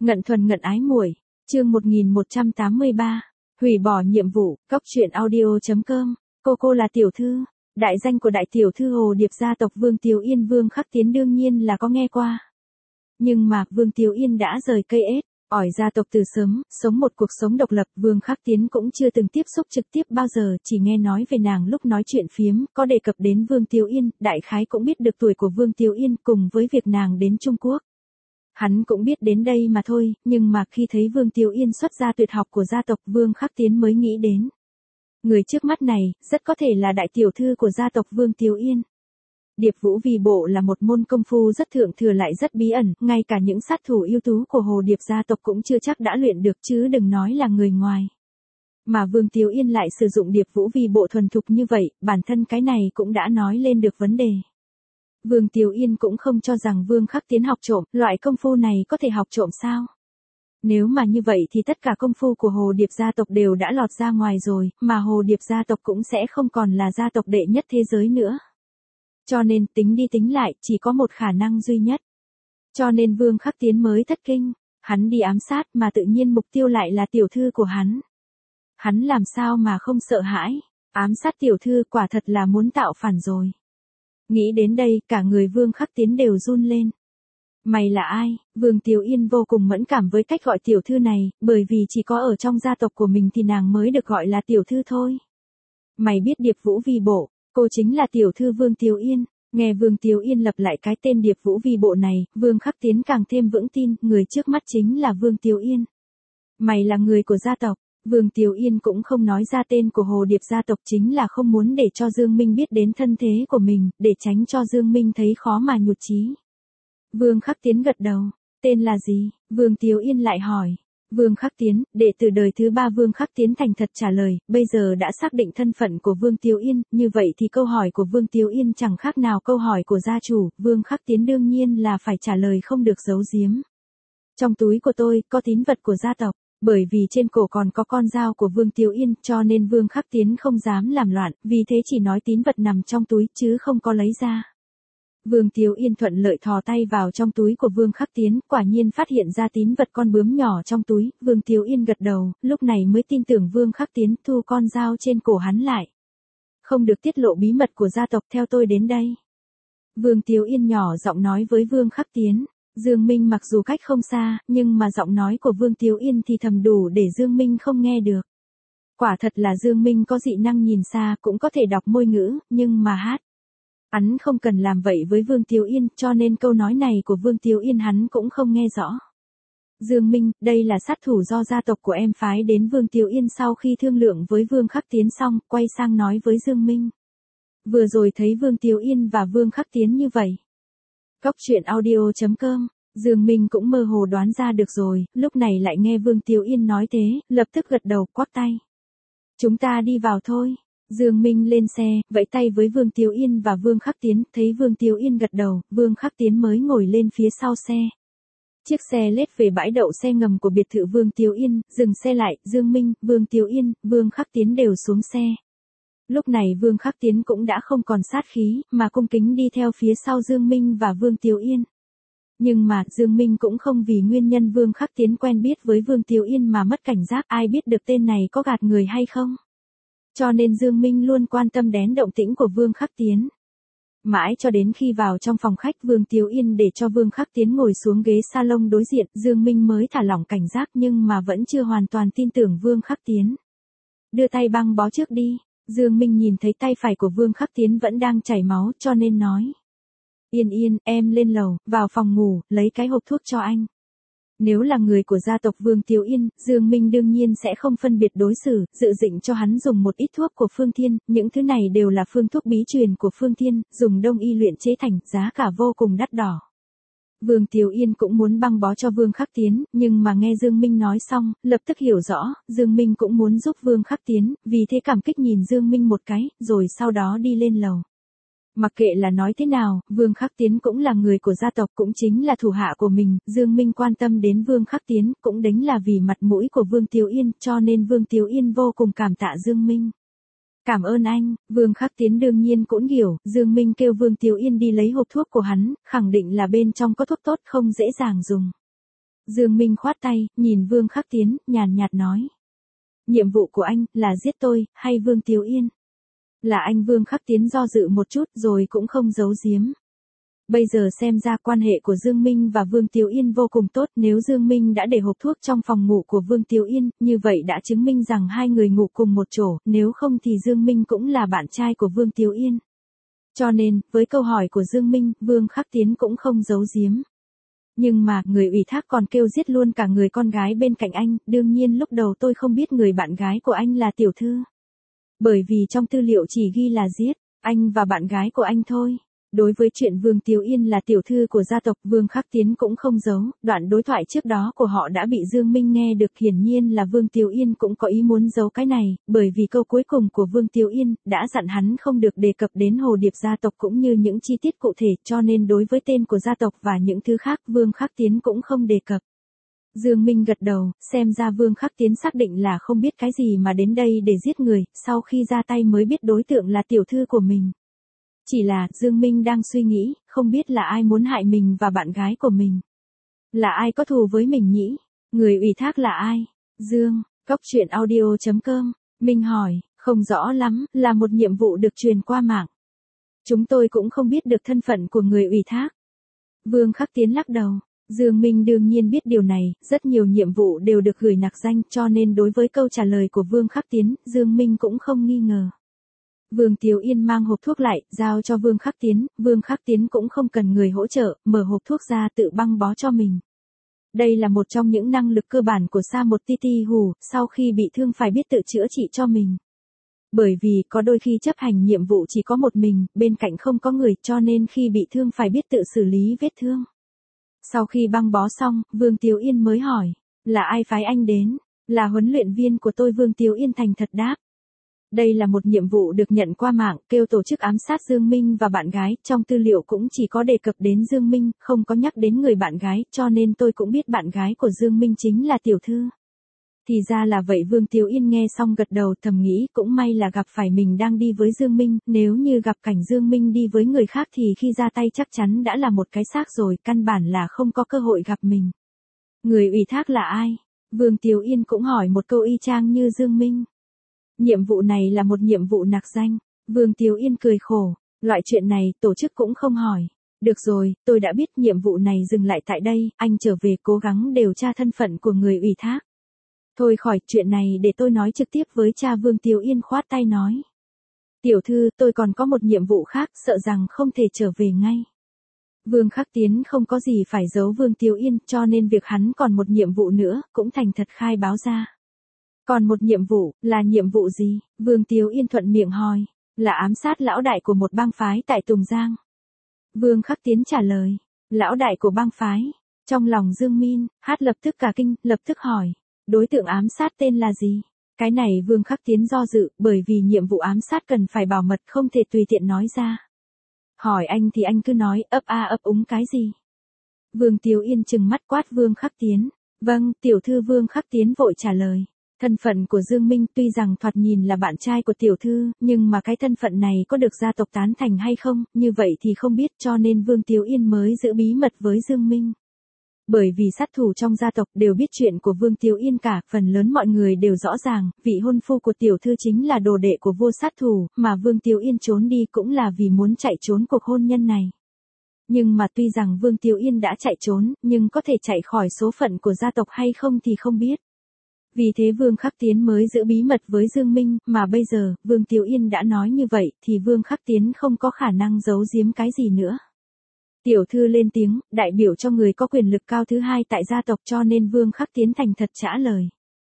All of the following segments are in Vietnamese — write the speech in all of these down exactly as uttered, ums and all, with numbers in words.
Ngận thuần ngận ái muội, chương một nghìn một trăm tám mươi ba, hủy bỏ nhiệm vụ, cóc truyện audio chấm com, cô cô là tiểu thư, đại danh của đại tiểu thư Hồ Điệp gia tộc Vương Tiếu Yên Vương Khắc Tiến đương nhiên là có nghe qua. Nhưng mà Vương Tiếu Yên đã rời cây ết, ỏi gia tộc từ sớm, sống một cuộc sống độc lập, Vương Khắc Tiến cũng chưa từng tiếp xúc trực tiếp bao giờ, chỉ nghe nói về nàng lúc nói chuyện phiếm, có đề cập đến Vương Tiếu Yên, đại khái cũng biết được tuổi của Vương Tiếu Yên cùng với việc nàng đến Trung Quốc. Hắn cũng biết đến đây mà thôi, nhưng mà khi thấy Vương Tiếu Yên xuất ra tuyệt học của gia tộc Vương Khắc Tiến mới nghĩ đến. Người trước mắt này, rất có thể là đại tiểu thư của gia tộc Vương Tiếu Yên. Điệp Vũ Vi Bộ là một môn công phu rất thượng thừa lại rất bí ẩn, ngay cả những sát thủ ưu tú của Hồ Điệp gia tộc cũng chưa chắc đã luyện được chứ đừng nói là người ngoài. Mà Vương Tiếu Yên lại sử dụng Điệp Vũ Vi Bộ thuần thục như vậy, bản thân cái này cũng đã nói lên được vấn đề. Vương Tiếu Yên cũng không cho rằng Vương Khắc Tiến học trộm, loại công phu này có thể học trộm sao? Nếu mà như vậy thì tất cả công phu của Hồ Điệp gia tộc đều đã lọt ra ngoài rồi, mà Hồ Điệp gia tộc cũng sẽ không còn là gia tộc đệ nhất thế giới nữa. Cho nên tính đi tính lại, chỉ có một khả năng duy nhất. Cho nên Vương Khắc Tiến mới thất kinh, hắn đi ám sát mà tự nhiên mục tiêu lại là tiểu thư của hắn. Hắn làm sao mà không sợ hãi, ám sát tiểu thư quả thật là muốn tạo phản rồi. Nghĩ đến đây, cả người Vương Khắc Tiến đều run lên. Mày là ai? Vương Tiếu Yên vô cùng mẫn cảm với cách gọi tiểu thư này, bởi vì chỉ có ở trong gia tộc của mình thì nàng mới được gọi là tiểu thư thôi. Mày biết Điệp Vũ Vi Bộ, cô chính là tiểu thư Vương Tiếu Yên. Nghe Vương Tiếu Yên lặp lại cái tên Điệp Vũ Vi Bộ này, Vương Khắc Tiến càng thêm vững tin, người trước mắt chính là Vương Tiếu Yên. Mày là người của gia tộc. Vương Tiếu Yên cũng không nói ra tên của Hồ Điệp gia tộc, chính là không muốn để cho Dương Minh biết đến thân thế của mình, để tránh cho Dương Minh thấy khó mà nhụt chí. Vương Khắc Tiến gật đầu. Tên là gì? Vương Tiếu Yên lại hỏi. Vương Khắc Tiến, đệ tử đời thứ ba. Vương Khắc Tiến thành thật trả lời, bây giờ đã xác định thân phận của Vương Tiếu Yên, như vậy thì câu hỏi của Vương Tiếu Yên chẳng khác nào câu hỏi của gia chủ, Vương Khắc Tiến đương nhiên là phải trả lời không được giấu giếm. Trong túi của tôi có tín vật của gia tộc. Bởi vì trên cổ còn có con dao của Vương Tiếu Yên, cho nên Vương Khắc Tiến không dám làm loạn, vì thế chỉ nói tín vật nằm trong túi, chứ không có lấy ra. Vương Tiếu Yên thuận lợi thò tay vào trong túi của Vương Khắc Tiến, quả nhiên phát hiện ra tín vật con bướm nhỏ trong túi, Vương Tiếu Yên gật đầu, lúc này mới tin tưởng Vương Khắc Tiến, thu con dao trên cổ hắn lại. Không được tiết lộ bí mật của gia tộc, theo tôi đến đây. Vương Tiếu Yên nhỏ giọng nói với Vương Khắc Tiến. Dương Minh mặc dù cách không xa, nhưng mà giọng nói của Vương Tiếu Yên thì thầm đủ để Dương Minh không nghe được. Quả thật là Dương Minh có dị năng nhìn xa, cũng có thể đọc môi ngữ, nhưng mà hát. Hắn không cần làm vậy với Vương Tiếu Yên, cho nên câu nói này của Vương Tiếu Yên hắn cũng không nghe rõ. Dương Minh, đây là sát thủ do gia tộc của em phái đến. Vương Tiếu Yên sau khi thương lượng với Vương Khắc Tiến xong, quay sang nói với Dương Minh. Vừa rồi thấy Vương Tiếu Yên và Vương Khắc Tiến như vậy. Cóc truyện audio chấm com, Dương Minh cũng mơ hồ đoán ra được rồi, lúc này lại nghe Vương Tiếu Yên nói thế, lập tức gật đầu, quắc tay. Chúng ta đi vào thôi. Dương Minh lên xe, vẫy tay với Vương Tiếu Yên và Vương Khắc Tiến, thấy Vương Tiếu Yên gật đầu, Vương Khắc Tiến mới ngồi lên phía sau xe. Chiếc xe lết về bãi đậu xe ngầm của biệt thự Vương Tiếu Yên, dừng xe lại, Dương Minh, Vương Tiếu Yên, Vương Khắc Tiến đều xuống xe. Lúc này Vương Khắc Tiến cũng đã không còn sát khí, mà cung kính đi theo phía sau Dương Minh và Vương Tiếu Yên. Nhưng mà, Dương Minh cũng không vì nguyên nhân Vương Khắc Tiến quen biết với Vương Tiếu Yên mà mất cảnh giác, ai biết được tên này có gạt người hay không. Cho nên Dương Minh luôn quan tâm đến động tĩnh của Vương Khắc Tiến. Mãi cho đến khi vào trong phòng khách, Vương Tiếu Yên để cho Vương Khắc Tiến ngồi xuống ghế salon đối diện, Dương Minh mới thả lỏng cảnh giác nhưng mà vẫn chưa hoàn toàn tin tưởng Vương Khắc Tiến. Đưa tay băng bó trước đi. Dương Minh nhìn thấy tay phải của Vương Khắc Tiến vẫn đang chảy máu, cho nên nói. Yên Yên, em lên lầu, vào phòng ngủ, lấy cái hộp thuốc cho anh. Nếu là người của gia tộc Vương Tiếu Yên, Dương Minh đương nhiên sẽ không phân biệt đối xử, dự định cho hắn dùng một ít thuốc của Phương Thiên, những thứ này đều là phương thuốc bí truyền của Phương Thiên, dùng đông y luyện chế thành, giá cả vô cùng đắt đỏ. Vương Tiếu Yên cũng muốn băng bó cho Vương Khắc Tiến, nhưng mà nghe Dương Minh nói xong, lập tức hiểu rõ, Dương Minh cũng muốn giúp Vương Khắc Tiến, vì thế cảm kích nhìn Dương Minh một cái, rồi sau đó đi lên lầu. Mặc kệ là nói thế nào, Vương Khắc Tiến cũng là người của gia tộc, cũng chính là thủ hạ của mình, Dương Minh quan tâm đến Vương Khắc Tiến, cũng đính là vì mặt mũi của Vương Tiếu Yên, cho nên Vương Tiếu Yên vô cùng cảm tạ Dương Minh. Cảm ơn anh. Vương Khắc Tiến đương nhiên cũng hiểu, Dương Minh kêu Vương Tiếu Yên đi lấy hộp thuốc của hắn, khẳng định là bên trong có thuốc tốt không dễ dàng dùng. Dương Minh khoát tay, nhìn Vương Khắc Tiến, nhàn nhạt nói. Nhiệm vụ của anh, là giết tôi, hay Vương Tiếu Yên? Là anh. Vương Khắc Tiến do dự một chút rồi cũng không giấu giếm. Bây giờ xem ra quan hệ của Dương Minh và Vương Tiếu Yên vô cùng tốt, nếu Dương Minh đã để hộp thuốc trong phòng ngủ của Vương Tiếu Yên, như vậy đã chứng minh rằng hai người ngủ cùng một chỗ, nếu không thì Dương Minh cũng là bạn trai của Vương Tiếu Yên. Cho nên, với câu hỏi của Dương Minh, Vương Khắc Tiến cũng không giấu giếm. Nhưng mà, người ủy thác còn kêu giết luôn cả người con gái bên cạnh anh, đương nhiên lúc đầu tôi không biết người bạn gái của anh là tiểu thư. Bởi vì trong tư liệu chỉ ghi là giết, anh và bạn gái của anh thôi. Đối với chuyện Vương Tiếu Yên là tiểu thư của gia tộc, Vương Khắc Tiến cũng không giấu, đoạn đối thoại trước đó của họ đã bị Dương Minh nghe được, hiển nhiên là Vương Tiếu Yên cũng có ý muốn giấu cái này, bởi vì câu cuối cùng của Vương Tiếu Yên đã dặn hắn không được đề cập đến Hồ Điệp gia tộc cũng như những chi tiết cụ thể, cho nên đối với tên của gia tộc và những thứ khác Vương Khắc Tiến cũng không đề cập. Dương Minh gật đầu, xem ra Vương Khắc Tiến xác định là không biết cái gì mà đến đây để giết người, sau khi ra tay mới biết đối tượng là tiểu thư của mình. Chỉ là, Dương Minh đang suy nghĩ, không biết là ai muốn hại mình và bạn gái của mình. Là ai có thù với mình nhỉ? Người ủy thác là ai? Dương, Cốc Truyện Audio chấm com, Minh hỏi, không rõ lắm, là một nhiệm vụ được truyền qua mạng. Chúng tôi cũng không biết được thân phận của người ủy thác. Vương Khắc Tiến lắc đầu. Dương Minh đương nhiên biết điều này, rất nhiều nhiệm vụ đều được gửi nặc danh, cho nên đối với câu trả lời của Vương Khắc Tiến, Dương Minh cũng không nghi ngờ. Vương Tiếu Yên mang hộp thuốc lại, giao cho Vương Khắc Tiến, Vương Khắc Tiến cũng không cần người hỗ trợ, mở hộp thuốc ra tự băng bó cho mình. Đây là một trong những năng lực cơ bản của Sa một Ti Ti Hù, sau khi bị thương phải biết tự chữa trị cho mình. Bởi vì có đôi khi chấp hành nhiệm vụ chỉ có một mình, bên cạnh không có người, cho nên khi bị thương phải biết tự xử lý vết thương. Sau khi băng bó xong, Vương Tiếu Yên mới hỏi, là ai phái anh đến? Là huấn luyện viên của tôi. Vương Tiếu Yên thành thật đáp. Đây là một nhiệm vụ được nhận qua mạng, kêu tổ chức ám sát Dương Minh và bạn gái, trong tư liệu cũng chỉ có đề cập đến Dương Minh, không có nhắc đến người bạn gái, cho nên tôi cũng biết bạn gái của Dương Minh chính là tiểu thư. Thì ra là vậy. Vương Tiếu Yên nghe xong gật đầu, thầm nghĩ cũng may là gặp phải mình đang đi với Dương Minh, nếu như gặp cảnh Dương Minh đi với người khác thì khi ra tay chắc chắn đã là một cái xác rồi, căn bản là không có cơ hội gặp mình. Người ủy thác là ai? Vương Tiếu Yên cũng hỏi một câu y chang như Dương Minh. Nhiệm vụ này là một nhiệm vụ nặc danh. Vương Tiếu Yên cười khổ, loại chuyện này tổ chức cũng không hỏi. Được rồi, tôi đã biết, nhiệm vụ này dừng lại tại đây, anh trở về cố gắng điều tra thân phận của người ủy thác. Thôi khỏi, chuyện này để tôi nói trực tiếp với cha. Vương Tiếu Yên khoát tay nói. Tiểu thư, tôi còn có một nhiệm vụ khác, sợ rằng không thể trở về ngay. Vương Khắc Tiến không có gì phải giấu Vương Tiếu Yên, cho nên việc hắn còn một nhiệm vụ nữa, cũng thành thật khai báo ra. Còn một nhiệm vụ, là nhiệm vụ gì? Vương Tiếu Yên thuận miệng hỏi. Là ám sát lão đại của một bang phái tại Tùng Giang. Vương Khắc Tiến trả lời. Lão đại của bang phái. Trong lòng Dương Minh, hát lập tức cả kinh, lập tức hỏi. Đối tượng ám sát tên là gì? Cái này Vương Khắc Tiến do dự, bởi vì nhiệm vụ ám sát cần phải bảo mật, không thể tùy tiện nói ra. Hỏi anh thì anh cứ nói, ấp a ấp úng cái gì? Vương Tiếu Yên trừng mắt quát Vương Khắc Tiến. Vâng, tiểu thư. Vương Khắc Tiến vội trả lời. Thân phận của Dương Minh tuy rằng thoạt nhìn là bạn trai của tiểu thư, nhưng mà cái thân phận này có được gia tộc tán thành hay không, như vậy thì không biết, cho nên Vương Tiếu Yên mới giữ bí mật với Dương Minh. Bởi vì sát thủ trong gia tộc đều biết chuyện của Vương Tiếu Yên cả, phần lớn mọi người đều rõ ràng, vị hôn phu của tiểu thư chính là đồ đệ của vua sát thủ, mà Vương Tiếu Yên trốn đi cũng là vì muốn chạy trốn cuộc hôn nhân này. Nhưng mà tuy rằng Vương Tiếu Yên đã chạy trốn, nhưng có thể chạy khỏi số phận của gia tộc hay không thì không biết. Vì thế Vương Khắc Tiến mới giữ bí mật với Dương Minh, mà bây giờ, Vương Tiếu Yên đã nói như vậy, thì Vương Khắc Tiến không có khả năng giấu giếm cái gì nữa. Tiểu thư lên tiếng, đại biểu cho người có quyền lực cao thứ hai tại gia tộc, cho nên Vương Khắc Tiến thành thật trả lời.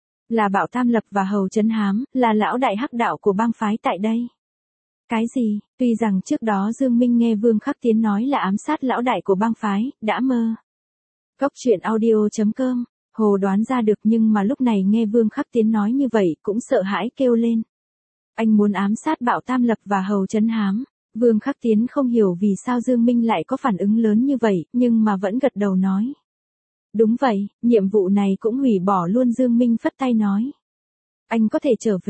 Là Bảo Tam Lập và Hầu Trấn Hám, là lão đại hắc đạo của bang phái tại đây. Cái gì? Tuy rằng trước đó Dương Minh nghe Vương Khắc Tiến nói là ám sát lão đại của bang phái, đã mơ. Cốc Truyện Audio chấm com, hồ đoán ra được, nhưng mà lúc này nghe Vương Khắc Tiến nói như vậy cũng sợ hãi kêu lên. Anh muốn ám sát Bảo Tam Lập và Hầu Trấn Hám. Vương Khắc Tiến không hiểu vì sao Dương Minh lại có phản ứng lớn như vậy, nhưng mà vẫn gật đầu nói. Đúng vậy, nhiệm vụ này cũng hủy bỏ luôn. Dương Minh phất tay nói. Anh có thể trở về.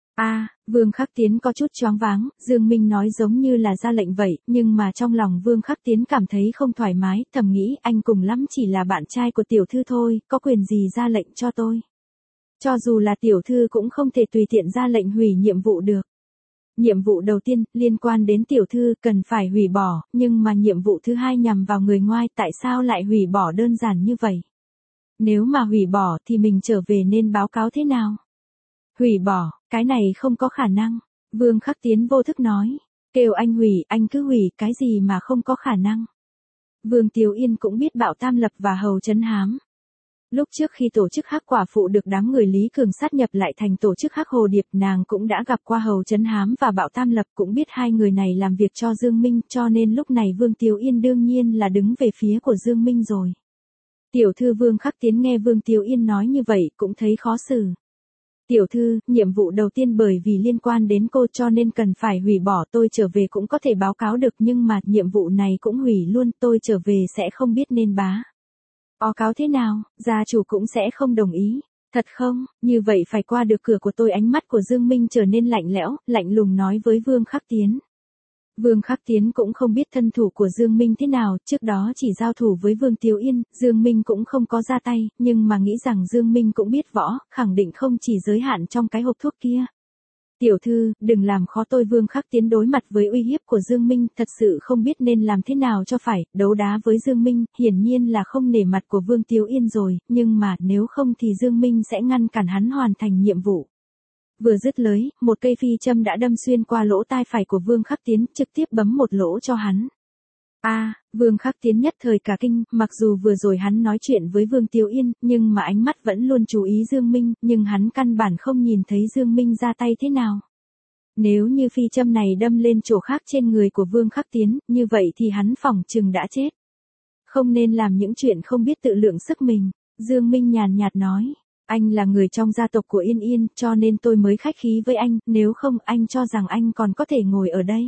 A, Vương Khắc Tiến có chút choáng váng, Dương Minh nói giống như là ra lệnh vậy, nhưng mà trong lòng Vương Khắc Tiến cảm thấy không thoải mái, thầm nghĩ anh cùng lắm chỉ là bạn trai của tiểu thư thôi, có quyền gì ra lệnh cho tôi. Cho dù là tiểu thư cũng không thể tùy tiện ra lệnh hủy nhiệm vụ được. Nhiệm vụ đầu tiên, liên quan đến tiểu thư, cần phải hủy bỏ, nhưng mà nhiệm vụ thứ hai nhằm vào người ngoài, tại sao lại hủy bỏ đơn giản như vậy? Nếu mà hủy bỏ thì mình trở về nên báo cáo thế nào? Hủy bỏ, cái này không có khả năng. Vương Khắc Tiến vô thức nói. Kêu anh hủy, anh cứ hủy, cái gì mà không có khả năng. Vương Tiếu Yên cũng biết Bạo Tam Lập và Hầu Trấn Hám. Lúc trước khi tổ chức Hắc Quả Phụ được đám người Lý Cường sát nhập lại thành tổ chức Hắc Hồ Điệp, nàng cũng đã gặp qua Hầu Trấn Hám và Bạo Tam Lập, cũng biết hai người này làm việc cho Dương Minh, cho nên lúc này Vương Tiếu Yên đương nhiên là đứng về phía của Dương Minh rồi. Tiểu thư Vương Khắc Tiến nghe Vương Tiếu Yên nói như vậy cũng thấy khó xử. Tiểu thư, nhiệm vụ đầu tiên bởi vì liên quan đến cô cho nên cần phải hủy bỏ, tôi trở về cũng có thể báo cáo được, nhưng mà nhiệm vụ này cũng hủy luôn, tôi trở về sẽ không biết nên bá. Báo cáo thế nào, gia chủ cũng sẽ không đồng ý. Thật không, như vậy phải qua được cửa của tôi. Ánh mắt của Dương Minh trở nên lạnh lẽo, lạnh lùng nói với Vương Khắc Tiến. Vương Khắc Tiến cũng không biết thân thủ của Dương Minh thế nào, trước đó chỉ giao thủ với Vương Tiếu Yên, Dương Minh cũng không có ra tay, nhưng mà nghĩ rằng Dương Minh cũng biết võ, khẳng định không chỉ giới hạn trong cái hộp thuốc kia. Tiểu thư, đừng làm khó tôi. Vương Khắc Tiến đối mặt với uy hiếp của Dương Minh, thật sự không biết nên làm thế nào cho phải, đấu đá với Dương Minh, hiển nhiên là không nể mặt của Vương Tiếu Yên rồi, nhưng mà nếu không thì Dương Minh sẽ ngăn cản hắn hoàn thành nhiệm vụ. Vừa dứt lời, một cây phi châm đã đâm xuyên qua lỗ tai phải của Vương Khắc Tiến, trực tiếp bấm một lỗ cho hắn. A, à, Vương Khắc Tiến nhất thời cả kinh, mặc dù vừa rồi hắn nói chuyện với Vương Tiếu Yên, nhưng mà ánh mắt vẫn luôn chú ý Dương Minh, nhưng hắn căn bản không nhìn thấy Dương Minh ra tay thế nào. Nếu như phi châm này đâm lên chỗ khác trên người của Vương Khắc Tiến, như vậy thì hắn phỏng chừng đã chết. Không nên làm những chuyện không biết tự lượng sức mình, Dương Minh nhàn nhạt nói. Anh là người trong gia tộc của Yên Yên, cho nên tôi mới khách khí với anh, nếu không anh cho rằng anh còn có thể ngồi ở đây.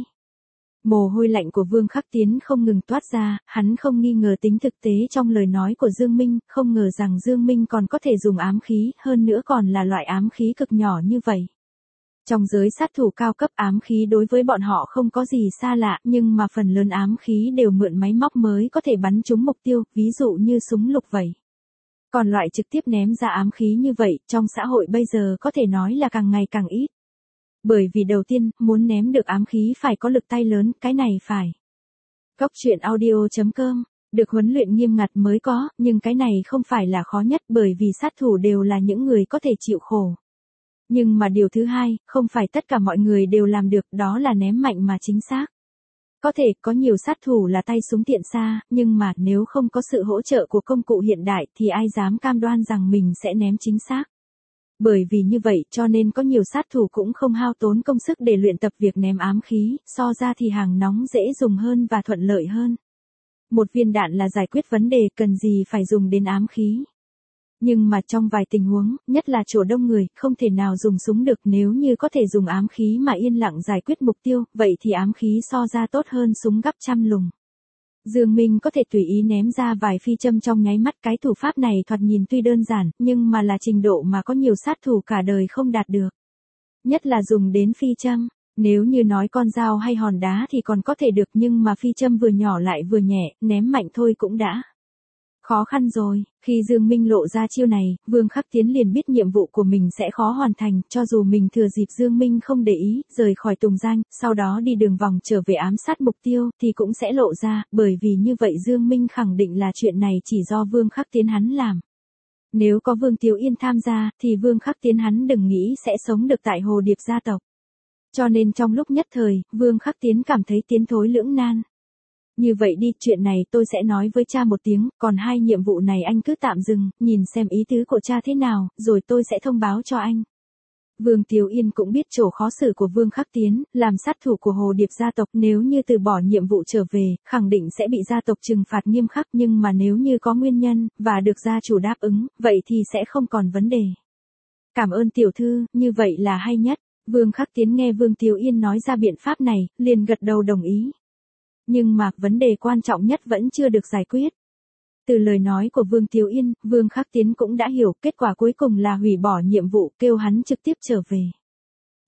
Mồ hôi lạnh của Vương Khắc Tiến không ngừng toát ra, hắn không nghi ngờ tính thực tế trong lời nói của Dương Minh, không ngờ rằng Dương Minh còn có thể dùng ám khí, hơn nữa còn là loại ám khí cực nhỏ như vậy. Trong giới sát thủ cao cấp, ám khí đối với bọn họ không có gì xa lạ, nhưng mà phần lớn ám khí đều mượn máy móc mới có thể bắn trúng mục tiêu, ví dụ như súng lục vậy. Còn loại trực tiếp ném ra ám khí như vậy, trong xã hội bây giờ có thể nói là càng ngày càng ít. Bởi vì đầu tiên, muốn ném được ám khí phải có lực tay lớn, cái này phải. Cóc truyện audio chấm com, được huấn luyện nghiêm ngặt mới có, nhưng cái này không phải là khó nhất bởi vì sát thủ đều là những người có thể chịu khổ. Nhưng mà điều thứ hai, không phải tất cả mọi người đều làm được, đó là ném mạnh mà chính xác. Có thể, có nhiều sát thủ là tay súng tiện xa, nhưng mà nếu không có sự hỗ trợ của công cụ hiện đại thì ai dám cam đoan rằng mình sẽ ném chính xác. Bởi vì như vậy cho nên có nhiều sát thủ cũng không hao tốn công sức để luyện tập việc ném ám khí, so ra thì hàng nóng dễ dùng hơn và thuận lợi hơn. Một viên đạn là giải quyết vấn đề, cần gì phải dùng đến ám khí. Nhưng mà trong vài tình huống, nhất là chỗ đông người, không thể nào dùng súng được, nếu như có thể dùng ám khí mà yên lặng giải quyết mục tiêu, vậy thì ám khí so ra tốt hơn súng gấp trăm lùng. Dương Minh có thể tùy ý ném ra vài phi châm trong nháy mắt, cái thủ pháp này thoạt nhìn tuy đơn giản, nhưng mà là trình độ mà có nhiều sát thủ cả đời không đạt được. Nhất là dùng đến phi châm, nếu như nói con dao hay hòn đá thì còn có thể được, nhưng mà phi châm vừa nhỏ lại vừa nhẹ, ném mạnh thôi cũng đã khó khăn rồi. Khi Dương Minh lộ ra chiêu này, Vương Khắc Tiến liền biết nhiệm vụ của mình sẽ khó hoàn thành, cho dù mình thừa dịp Dương Minh không để ý, rời khỏi Tùng Danh, sau đó đi đường vòng trở về ám sát mục tiêu, thì cũng sẽ lộ ra, bởi vì như vậy Dương Minh khẳng định là chuyện này chỉ do Vương Khắc Tiến hắn làm. Nếu có Vương Tiếu Yên tham gia, thì Vương Khắc Tiến hắn đừng nghĩ sẽ sống được tại Hồ Điệp gia tộc. Cho nên trong lúc nhất thời, Vương Khắc Tiến cảm thấy tiến thối lưỡng nan. Như vậy đi, chuyện này tôi sẽ nói với cha một tiếng, còn hai nhiệm vụ này anh cứ tạm dừng, nhìn xem ý tứ của cha thế nào, rồi tôi sẽ thông báo cho anh. Vương Tiếu Yên cũng biết chỗ khó xử của Vương Khắc Tiến, làm sát thủ của Hồ Điệp gia tộc, nếu như từ bỏ nhiệm vụ trở về, khẳng định sẽ bị gia tộc trừng phạt nghiêm khắc, nhưng mà nếu như có nguyên nhân, và được gia chủ đáp ứng, vậy thì sẽ không còn vấn đề. Cảm ơn tiểu thư, như vậy là hay nhất. Vương Khắc Tiến nghe Vương Tiếu Yên nói ra biện pháp này, liền gật đầu đồng ý. Nhưng mà, vấn đề quan trọng nhất vẫn chưa được giải quyết. Từ lời nói của Vương Tiếu Yên, Vương Khắc Tiến cũng đã hiểu, kết quả cuối cùng là hủy bỏ nhiệm vụ, kêu hắn trực tiếp trở về.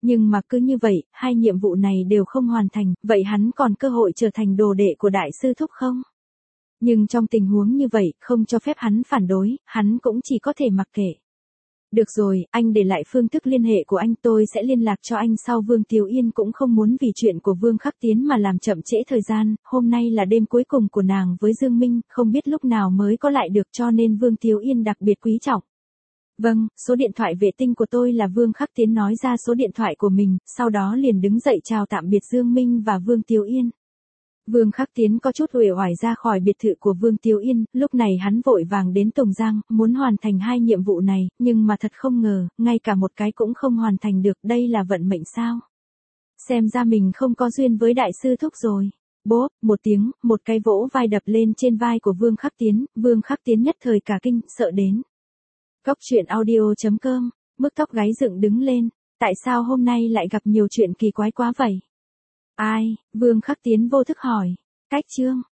Nhưng mà cứ như vậy, hai nhiệm vụ này đều không hoàn thành, vậy hắn còn cơ hội trở thành đồ đệ của đại sư thúc không? Nhưng trong tình huống như vậy, không cho phép hắn phản đối, hắn cũng chỉ có thể mặc kệ. Được rồi, anh để lại phương thức liên hệ của anh, tôi sẽ liên lạc cho anh sau. Vương Tiếu Yên cũng không muốn vì chuyện của Vương Khắc Tiến mà làm chậm trễ thời gian, hôm nay là đêm cuối cùng của nàng với Dương Minh, không biết lúc nào mới có lại được, cho nên Vương Tiếu Yên đặc biệt quý trọng. Vâng, số điện thoại vệ tinh của tôi là. Vương Khắc Tiến nói ra số điện thoại của mình, sau đó liền đứng dậy chào tạm biệt Dương Minh và Vương Tiếu Yên. Vương Khắc Tiến có chút uể oải ra khỏi biệt thự của Vương Tiếu Yên, lúc này hắn vội vàng đến Tùng Giang, muốn hoàn thành hai nhiệm vụ này, nhưng mà thật không ngờ, ngay cả một cái cũng không hoàn thành được, đây là vận mệnh sao? Xem ra mình không có duyên với đại sư thúc rồi. Bốp, một tiếng, một cái vỗ vai đập lên trên vai của Vương Khắc Tiến, Vương Khắc Tiến nhất thời cả kinh, sợ đến. Cốc truyện audio chấm com, mức tóc gáy dựng đứng lên, tại sao hôm nay lại gặp nhiều chuyện kỳ quái quá vậy? Ai? Vương Khắc Tiến vô thức hỏi. Cách chương.